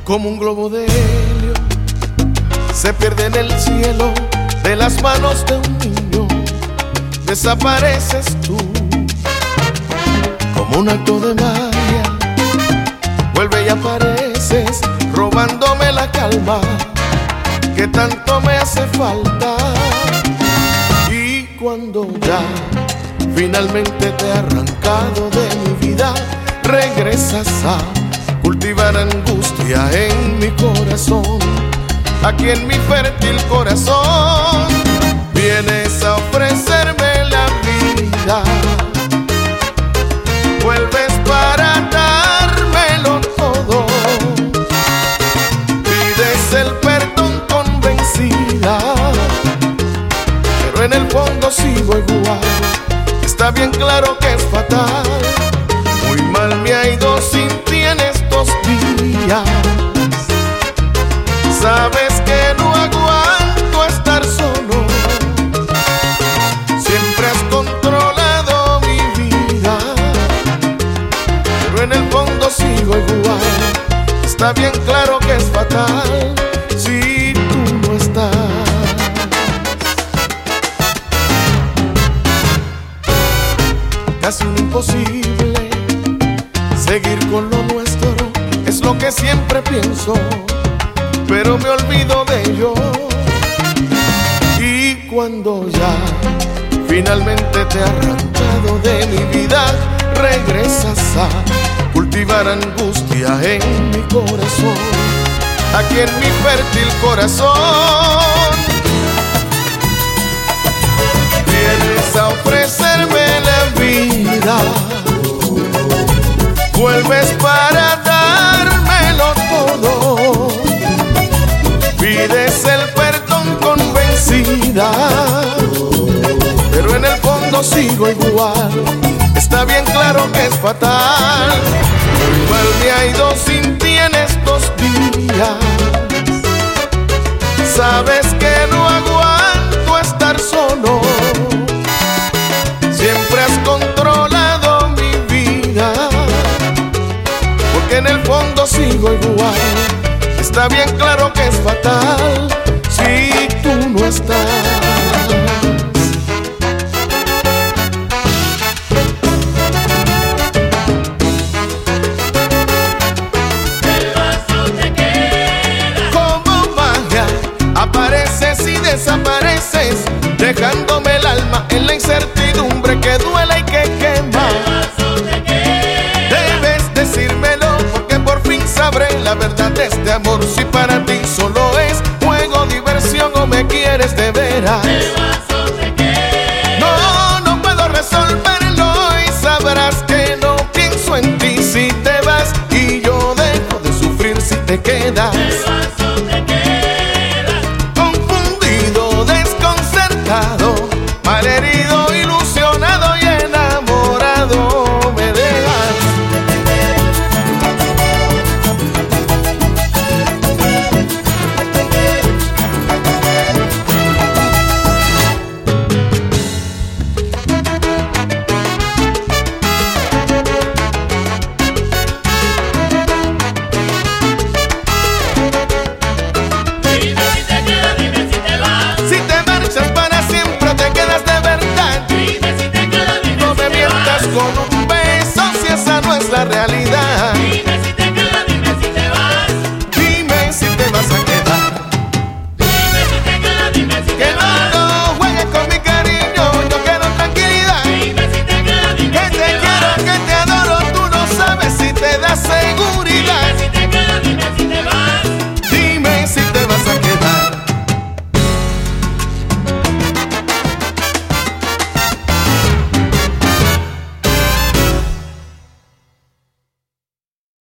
como un globo de helio, se pierde en el cielo de las manos de un niño. Desapareces tú como un acto de magia, vuelve y apareces robándome la calma que tanto me hace falta. Y cuando ya finalmente te he arrancado de mi vida, regresas a cultivar angustia en mi corazón. Aquí en mi fértil corazón vienes a ofrecerme la vida, vuelves para dármelo todo, pides el perdón convencida, pero en el fondo sigo igual. Está bien claro que es fatal, muy mal me ha ido sin ti en estos días. Sabes que no aguanto estar solo, siempre has controlado mi vida, pero en el fondo sigo igual. Está bien claro que es fatal si tú no estás. Casi un imposible seguir con lo nuestro, es lo que siempre pienso, pero me olvido de ello. Y cuando ya finalmente te he arrancado de mi vida, regresas a cultivar angustia en mi corazón. Aquí en mi fértil corazón vienes a ofrecerme la vida, vuelves para dármelo todo, pides el perdón convencida, pero en el fondo sigo igual. Está bien claro que es fatal, muy mal me ha ido sin ti en estos días. Sabes que no aguanto estar solo, siempre has controlado mi vida, porque en el fondo sigo igual. Está bien claro que es fatal si tú no estás. El vaso te queda. Como magia, apareces y desapareces, dejándome el alma en la incertidumbre que duele y que quema. El vaso te queda. Debes decírmelo porque por fin sabré la verdad de este amor. Si para ti solo es juego, diversión o me quieres de veras. El vaso te queda. No, no puedo resolverlo y sabrás que no pienso en ti si te vas, y yo dejo de sufrir si te quedas. El vaso te queda. Confundido, desconcertado, malherido, ilusionado y enamorado me dejas. Dime si te quedas, dime si te vas. Si te marchas para siempre, te quedas de verdad. Dime si te quedas, dime No si me te mientas vas. con